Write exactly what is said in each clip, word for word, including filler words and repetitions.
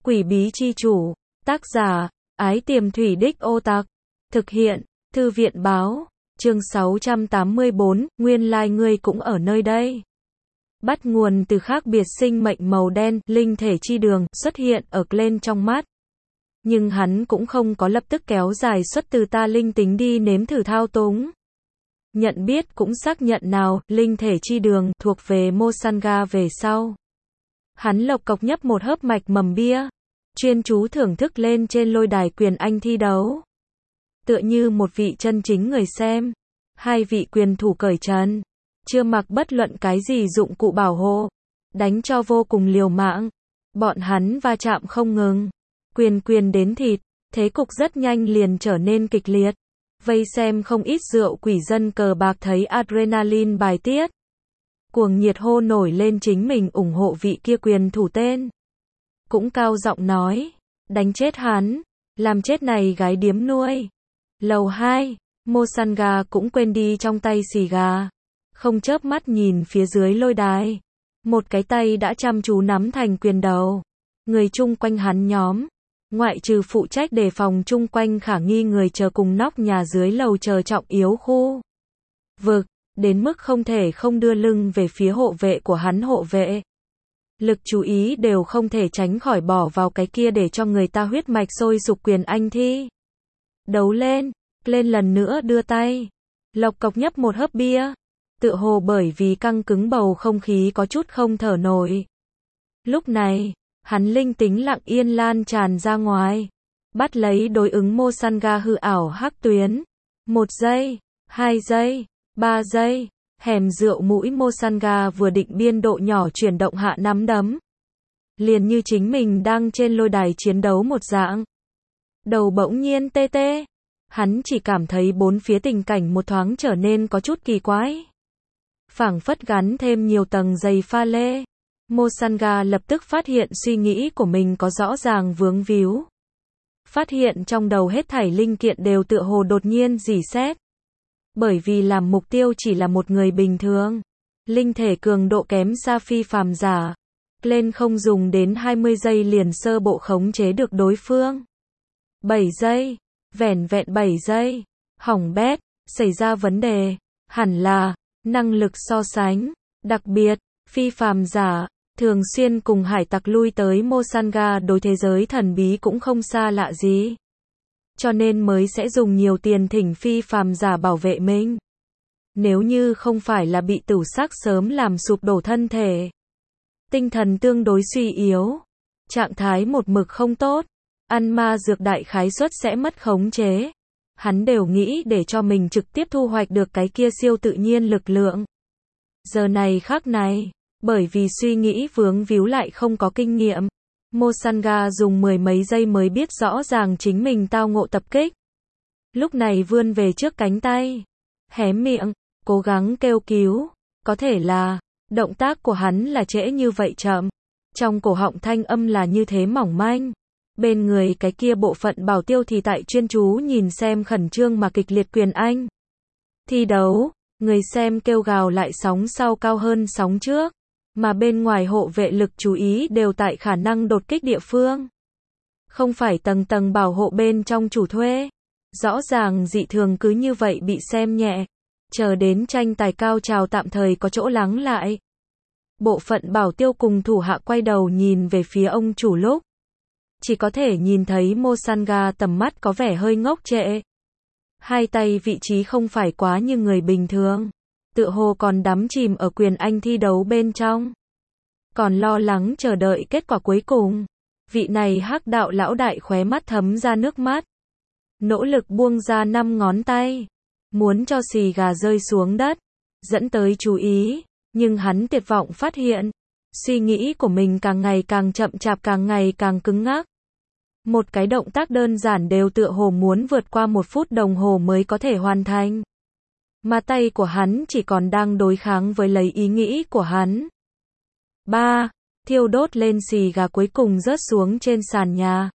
Quỷ bí chi chủ, tác giả, Ái Tiềm Thủy Đích Ô Tặc, thực hiện, Thư viện báo, chương sáu trăm tám mươi bốn, nguyên lai ngươi cũng ở nơi đây. Bắt nguồn từ khác biệt sinh mệnh màu đen, linh thể chi đường, xuất hiện ở Glenn trong mắt. Nhưng hắn cũng không có lập tức kéo dài xuất từ ta linh tính đi nếm thử thao túng. Nhận biết cũng xác nhận nào, linh thể chi đường, thuộc về Mosanga về sau. Hắn lộc cộc nhấp một hớp mạch mầm bia, chuyên chú thưởng thức lên trên lôi đài quyền anh thi đấu. Tựa như một vị chân chính người xem. Hai vị quyền thủ cởi trần, chưa mặc bất luận cái gì dụng cụ bảo hộ, đánh cho vô cùng liều mạng. Bọn hắn va chạm không ngừng, quyền quyền đến thịt, thế cục rất nhanh liền trở nên kịch liệt. Vây xem không ít rượu quỷ dân cờ bạc thấy adrenaline bài tiết, cuồng nhiệt hô nổi lên chính mình ủng hộ vị kia quyền thủ tên. Cũng cao giọng nói, đánh chết hắn, làm chết này gái điếm nuôi. Lầu hai, Mosanga cũng quên đi trong tay xì gà, không chớp mắt nhìn phía dưới lôi đài. Một cái tay đã chăm chú nắm thành quyền đầu. Người chung quanh hắn nhóm, ngoại trừ phụ trách đề phòng chung quanh khả nghi người chờ cùng nóc nhà dưới lầu chờ trọng yếu khu vực, đến mức không thể không đưa lưng về phía hộ vệ của hắn hộ vệ. Lực chú ý đều không thể tránh khỏi bỏ vào cái kia để cho người ta huyết mạch sôi sục quyền anh thi đấu lên. Lên lần nữa đưa tay, lộc cộc nhấp một hớp bia, tựa hồ bởi vì căng cứng bầu không khí có chút không thở nổi. Lúc này, hắn linh tính lặng yên lan tràn ra ngoài, bắt lấy đối ứng Mosanga hư ảo hắc tuyến. Một giây, hai giây, ba giây, hẻm rượu mũi Mosanga vừa định biên độ nhỏ chuyển động hạ nắm đấm. Liền như chính mình đang trên lôi đài chiến đấu một dạng. Đầu bỗng nhiên tê tê. Hắn chỉ cảm thấy bốn phía tình cảnh một thoáng trở nên có chút kỳ quái. Phảng phất gắn thêm nhiều tầng giày pha lê. Mosanga lập tức phát hiện suy nghĩ của mình có rõ ràng vướng víu. Phát hiện trong đầu hết thảy linh kiện đều tựa hồ đột nhiên rỉ sét. Bởi vì làm mục tiêu chỉ là một người bình thường. Linh thể cường độ kém xa phi phàm giả. Lên không dùng đến hai mươi giây liền sơ bộ khống chế được đối phương. bảy giây. Vẻn vẹn bảy giây, hỏng bét, xảy ra vấn đề, hẳn là, năng lực so sánh, đặc biệt, phi phàm giả, thường xuyên cùng hải tặc lui tới Mosanga đối thế giới thần bí cũng không xa lạ gì. Cho nên mới sẽ dùng nhiều tiền thỉnh phi phàm giả bảo vệ mình. Nếu như không phải là bị tửu sắc sớm làm sụp đổ thân thể, tinh thần tương đối suy yếu, trạng thái một mực không tốt, ăn ma dược đại khái suất sẽ mất khống chế. Hắn đều nghĩ để cho mình trực tiếp thu hoạch được cái kia siêu tự nhiên lực lượng. Giờ này khắc này, bởi vì suy nghĩ vướng víu lại không có kinh nghiệm, Mosanga dùng mười mấy giây mới biết rõ ràng chính mình tao ngộ tập kích. Lúc này vươn về trước cánh tay, hé miệng, cố gắng kêu cứu. Có thể là, động tác của hắn là trễ như vậy chậm. Trong cổ họng thanh âm là như thế mỏng manh. Bên người cái kia bộ phận bảo tiêu thì tại chuyên chú nhìn xem khẩn trương mà kịch liệt quyền anh thi đấu, người xem kêu gào lại sóng sau cao hơn sóng trước, mà bên ngoài hộ vệ lực chú ý đều tại khả năng đột kích địa phương. Không phải tầng tầng bảo hộ bên trong chủ thuê. Rõ ràng dị thường cứ như vậy bị xem nhẹ, chờ đến tranh tài cao trào tạm thời có chỗ lắng lại. Bộ phận bảo tiêu cùng thủ hạ quay đầu nhìn về phía ông chủ lúc. Chỉ có thể nhìn thấy Mosanga tầm mắt có vẻ hơi ngốc trệ. Hai tay vị trí không phải quá như người bình thường. Tựa hồ còn đắm chìm ở quyền anh thi đấu bên trong. Còn lo lắng chờ đợi kết quả cuối cùng. Vị này hắc đạo lão đại khóe mắt thấm ra nước mắt. Nỗ lực buông ra năm ngón tay. Muốn cho xì gà rơi xuống đất. Dẫn tới chú ý. Nhưng hắn tuyệt vọng phát hiện. Suy nghĩ của mình càng ngày càng chậm chạp càng ngày càng cứng ngắc. Một cái động tác đơn giản đều tựa hồ muốn vượt qua một phút đồng hồ mới có thể hoàn thành. Mà tay của hắn chỉ còn đang đối kháng với lấy ý nghĩ của hắn. ba. Thiêu đốt lên xì gà cuối cùng rớt xuống trên sàn nhà.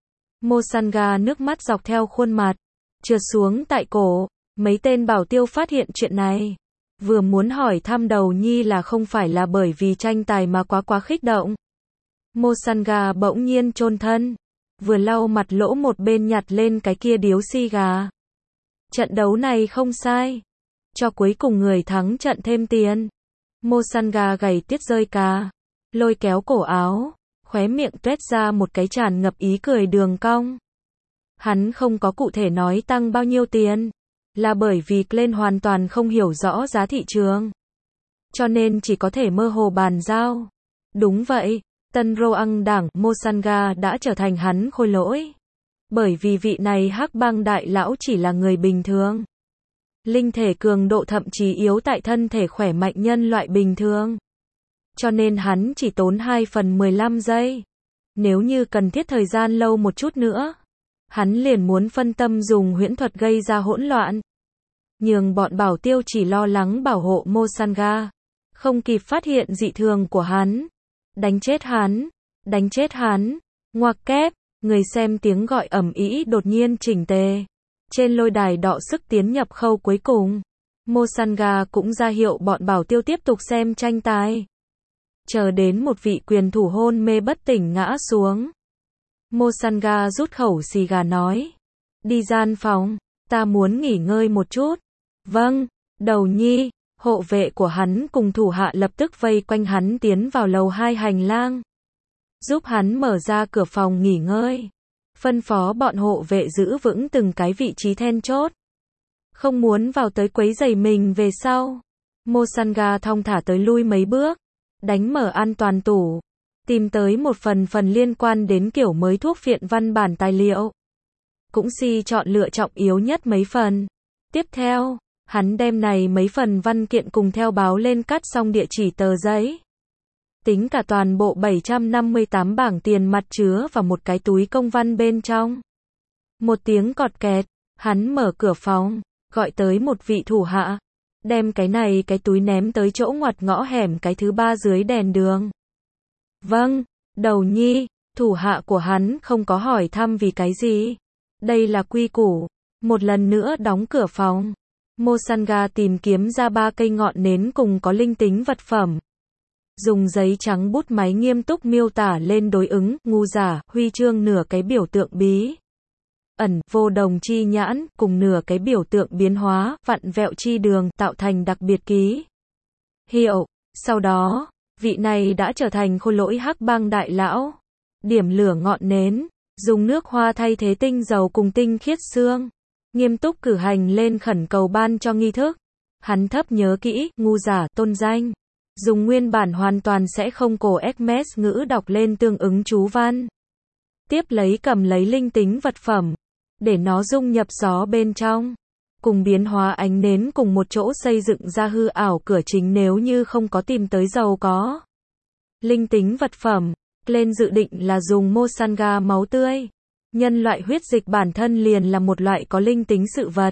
Mosanga nước mắt dọc theo khuôn mặt, trượt xuống tại cổ. Mấy tên bảo tiêu phát hiện chuyện này. Vừa muốn hỏi thăm đầu nhi là không phải là bởi vì tranh tài mà quá quá khích động. Mosanga bỗng nhiên chôn thân, vừa lau mặt lỗ một bên nhặt lên cái kia điếu xì gà. Trận đấu này không sai, cho cuối cùng người thắng trận thêm tiền. Mosanga gầy tiết rơi cà, lôi kéo cổ áo, khóe miệng tuét ra một cái tràn ngập ý cười đường cong. Hắn không có cụ thể nói tăng bao nhiêu tiền, là bởi vì Glenn hoàn toàn không hiểu rõ giá thị trường, cho nên chỉ có thể mơ hồ bàn giao. Đúng vậy, tân Roang đảng Mosanga đã trở thành hắn khôi lỗi, bởi vì vị này hắc bang đại lão chỉ là người bình thường. Linh thể cường độ thậm chí yếu tại thân thể khỏe mạnh nhân loại bình thường. Cho nên hắn chỉ tốn hai phần mười lăm giây. Nếu như cần thiết thời gian lâu một chút nữa, hắn liền muốn phân tâm dùng huyễn thuật gây ra hỗn loạn. Nhưng bọn bảo tiêu chỉ lo lắng bảo hộ Mosanga, không kịp phát hiện dị thường của hắn. Đánh chết hắn, đánh chết hắn, ngoặc kép, người xem tiếng gọi ầm ĩ đột nhiên chỉnh tề. Trên lôi đài đọ sức tiến nhập khâu cuối cùng, Mosanga cũng ra hiệu bọn bảo tiêu tiếp tục xem tranh tài. Chờ đến một vị quyền thủ hôn mê bất tỉnh ngã xuống, Mosanga rút khẩu xì gà nói, đi gian phòng, ta muốn nghỉ ngơi một chút. Vâng, đầu nhi. Hộ vệ của hắn cùng thủ hạ lập tức vây quanh hắn tiến vào lầu hai hành lang, giúp hắn mở ra cửa phòng nghỉ ngơi, phân phó bọn hộ vệ giữ vững từng cái vị trí then chốt, không muốn vào tới quấy rầy mình về sau. Mosanga thong thả tới lui mấy bước, đánh mở an toàn tủ, tìm tới một phần phần liên quan đến kiểu mới thuốc phiện văn bản tài liệu, cũng si chọn lựa trọng yếu nhất mấy phần. Tiếp theo, hắn đem này mấy phần văn kiện cùng theo báo lên cắt xong địa chỉ tờ giấy. Tính cả toàn bộ bảy trăm năm mươi tám bảng tiền mặt chứa vào một cái túi công văn bên trong. Một tiếng cọt kẹt, hắn mở cửa phòng, gọi tới một vị thủ hạ, đem cái này cái túi ném tới chỗ ngoặt ngõ hẻm cái thứ ba dưới đèn đường. Vâng, đầu nhi. Thủ hạ của hắn không có hỏi thăm vì cái gì. Đây là quy củ. Một lần nữa đóng cửa phòng. Mosanga tìm kiếm ra ba cây ngọn nến cùng có linh tính vật phẩm. Dùng giấy trắng bút máy nghiêm túc miêu tả lên đối ứng, ngu giả, huy chương nửa cái biểu tượng bí ẩn, vô đồng chi nhãn, cùng nửa cái biểu tượng biến hóa, vặn vẹo chi đường, tạo thành đặc biệt ký hiệu. Sau đó, vị này đã trở thành khôi lỗi hắc bang đại lão. Điểm lửa ngọn nến, dùng nước hoa thay thế tinh dầu cùng tinh khiết xương. Nghiêm túc cử hành lên khẩn cầu ban cho nghi thức. Hắn thấp nhớ kỹ, ngu giả, tôn danh. Dùng nguyên bản hoàn toàn sẽ không cổ Hermes ngữ đọc lên tương ứng chú văn. Tiếp lấy cầm lấy linh tính vật phẩm, để nó dung nhập gió bên trong. Cùng biến hóa ánh nến cùng một chỗ xây dựng ra hư ảo cửa chính nếu như không có tìm tới giàu có. Linh tính vật phẩm, lên dự định là dùng Mosanga máu tươi. Nhân loại huyết dịch bản thân liền là một loại có linh tính sự vật.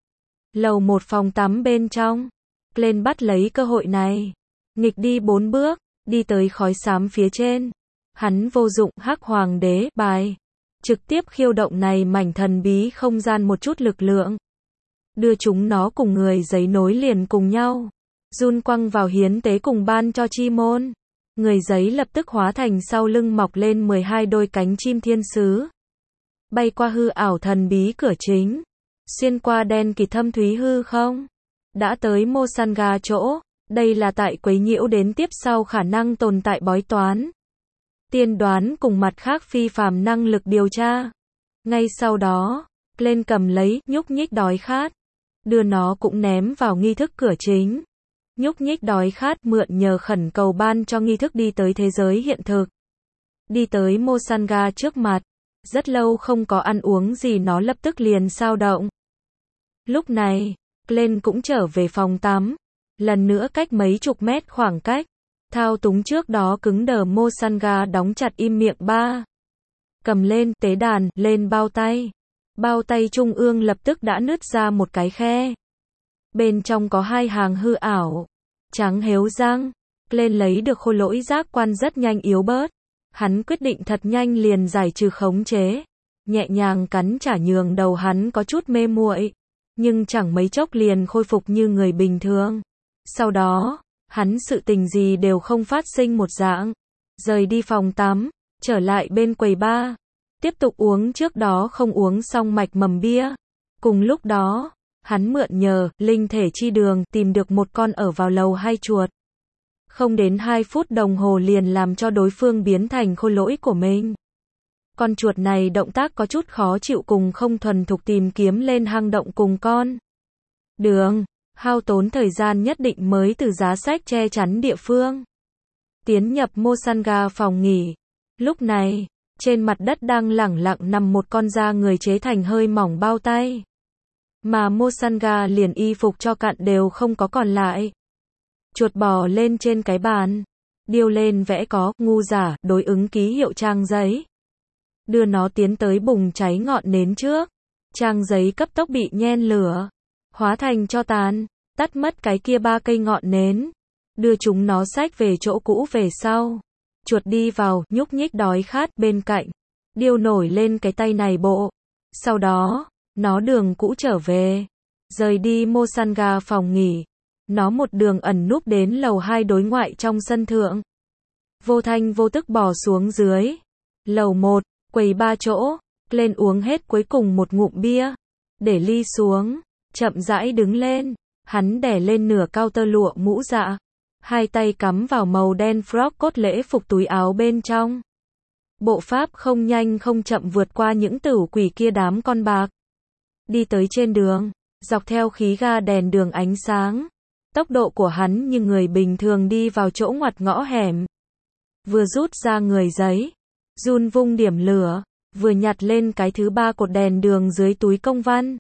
Lầu một phòng tắm bên trong, Glenn bắt lấy cơ hội này, nghịch đi bốn bước, đi tới khói xám phía trên. Hắn vô dụng hắc hoàng đế bài, trực tiếp khiêu động này mảnh thần bí không gian một chút lực lượng, đưa chúng nó cùng người giấy nối liền cùng nhau, run quăng vào hiến tế cùng ban cho chi môn. Người giấy lập tức hóa thành sau lưng mọc lên mười hai đôi cánh chim thiên sứ, bay qua hư ảo thần bí cửa chính, xuyên qua đen kịt thâm thúy hư không, đã tới Mosanga chỗ. Đây là tại quấy nhiễu đến tiếp sau khả năng tồn tại bói toán, tiên đoán cùng mặt khác phi phàm năng lực điều tra. Ngay sau đó, Glenn cầm lấy, nhúc nhích đói khát, đưa nó cũng ném vào nghi thức cửa chính. Nhúc nhích đói khát mượn nhờ khẩn cầu ban cho nghi thức đi tới thế giới hiện thực. Đi tới Mosanga trước mặt, rất lâu không có ăn uống gì nó lập tức liền xao động. Lúc này, Glenn cũng trở về phòng tắm. Lần nữa cách mấy chục mét khoảng cách, thao túng trước đó cứng đờ Mosanga đóng chặt im miệng ba. Cầm lên, tế đàn, lên bao tay. Bao tay trung ương lập tức đã nứt ra một cái khe. Bên trong có hai hàng hư ảo, trắng héo răng. Glenn lấy được khôi lỗi giác quan rất nhanh yếu bớt. Hắn quyết định thật nhanh liền giải trừ khống chế. Nhẹ nhàng cắn trả nhường đầu hắn có chút mê muội, nhưng chẳng mấy chốc liền khôi phục như người bình thường. Sau đó, hắn sự tình gì đều không phát sinh một dạng, rời đi phòng tắm. trở lại bên quầy bar, tiếp tục uống trước đó không uống xong mạch mầm bia. Cùng lúc đó, hắn mượn nhờ linh thể chi đường tìm được một con ở vào lầu hai chuột. Không đến hai phút đồng hồ liền làm cho đối phương biến thành khôi lỗi của mình. Con chuột này động tác có chút khó chịu cùng không thuần thục tìm kiếm lên hang động cùng con đường, hao tốn thời gian nhất định mới từ giá sách che chắn địa phương. Tiến nhập Mosanga phòng nghỉ. Lúc này, trên mặt đất đang lẳng lặng nằm một con da người chế thành hơi mỏng bao tay. Mà Mosanga liền y phục cho cặn đều không có còn lại. Chuột bò lên trên cái bàn, điêu lên vẽ có ngu giả đối ứng ký hiệu trang giấy. Đưa nó tiến tới bùng cháy ngọn nến trước. Trang giấy cấp tốc bị nhen lửa, hóa thành tro tàn, tắt mất cái kia ba cây ngọn nến. Đưa chúng nó xách về chỗ cũ về sau. Chuột đi vào, nhúc nhích đói khát bên cạnh. Điêu nổi lên cái tay này bộ. Sau đó, nó đường cũ trở về. Rời đi Mosanga phòng nghỉ. Nó một đường ẩn núp đến lầu hai đối ngoại trong sân thượng. Vô thanh vô tức bỏ xuống dưới. Lầu một, quầy ba chỗ. Lên uống hết cuối cùng một ngụm bia. Để ly xuống. Chậm rãi đứng lên. Hắn đè lên nửa cao tơ lụa mũ dạ. Hai tay cắm vào màu đen frock cốt lễ phục túi áo bên trong. Bộ pháp không nhanh không chậm vượt qua những tử quỷ kia đám con bạc. Đi tới trên đường, dọc theo khí ga đèn đường ánh sáng. Tốc độ của hắn như người bình thường đi vào chỗ ngoặt ngõ hẻm. Vừa rút ra người giấy, run vung điểm lửa, vừa nhặt lên cái thứ ba cột đèn đường dưới túi công văn.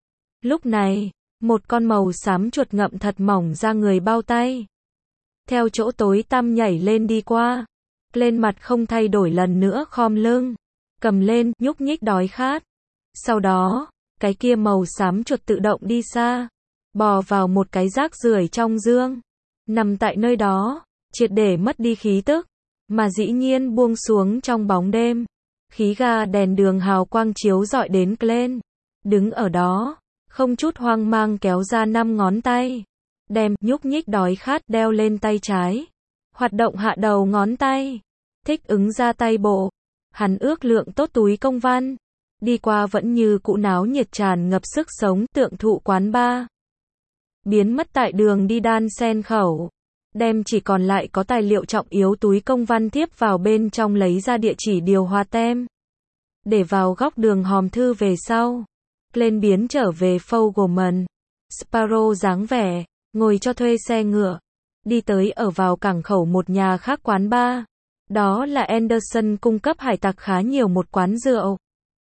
Lúc này, một con màu xám chuột ngậm thật mỏng ra người bao tay. Theo chỗ tối tăm nhảy lên đi qua. Lên mặt không thay đổi lần nữa khom lưng. Cầm lên, nhúc nhích đói khát. Sau đó, cái kia màu xám chuột tự động đi xa. Bò vào một cái rác rưởi trong dương. Nằm tại nơi đó, triệt để mất đi khí tức. Mà dĩ nhiên buông xuống trong bóng đêm. Khí ga đèn đường hào quang chiếu rọi đến Glenn. Đứng ở đó, không chút hoang mang kéo ra năm ngón tay. Đem, nhúc nhích đói khát đeo lên tay trái. Hoạt động hạ đầu ngón tay. Thích ứng ra tay bộ. Hắn ước lượng tốt túi công văn. Đi qua vẫn như cũ náo nhiệt tràn ngập sức sống tượng thụ quán bar. Biến mất tại đường đi đan sen khẩu. Đem chỉ còn lại có tài liệu trọng yếu túi công văn tiếp vào bên trong lấy ra địa chỉ điều hòa tem. Để vào góc đường hòm thư về sau. Lên biến trở về Fogelman. Sparrow dáng vẻ. Ngồi cho thuê xe ngựa. Đi tới ở vào cảng khẩu một nhà khác quán bar. Đó là Anderson cung cấp hải tặc khá nhiều một quán rượu.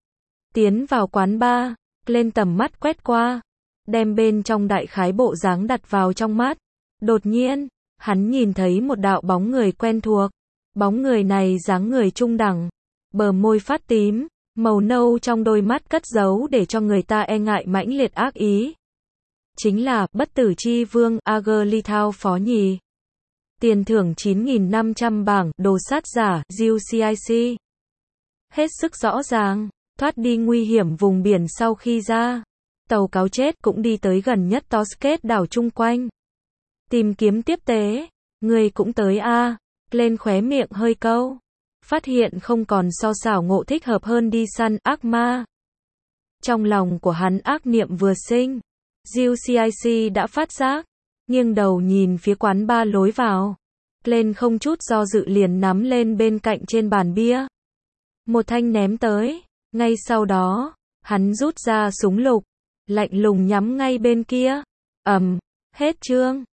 Tiến vào quán bar. Lên tầm mắt quét qua. Đem bên trong đại khái bộ dáng đặt vào trong mắt. Đột nhiên, hắn nhìn thấy một đạo bóng người quen thuộc. Bóng người này dáng người trung đẳng. Bờ môi phát tím. Màu nâu trong đôi mắt cất giấu để cho người ta e ngại mãnh liệt ác ý. Chính là bất tử chi vương Agerlithau phó nhì. Tiền thưởng chín nghìn năm trăm bảng, đồ sát giả, giê xê i xê. Hết sức rõ ràng, thoát đi nguy hiểm vùng biển sau khi ra. Tàu cáo chết cũng đi tới gần nhất Tosket đảo chung quanh. Tìm kiếm tiếp tế, người cũng tới a à. Lên khóe miệng hơi câu. Phát hiện không còn so xảo ngộ thích hợp hơn đi săn ác ma. Trong lòng của hắn ác niệm vừa sinh. giê xê i xê đã phát giác, nghiêng đầu nhìn phía quán bar lối vào. Lên không chút do dự liền nắm lên bên cạnh trên bàn bia. Một thanh ném tới, ngay sau đó, hắn rút ra súng lục, lạnh lùng nhắm ngay bên kia. Ầm, hết chương.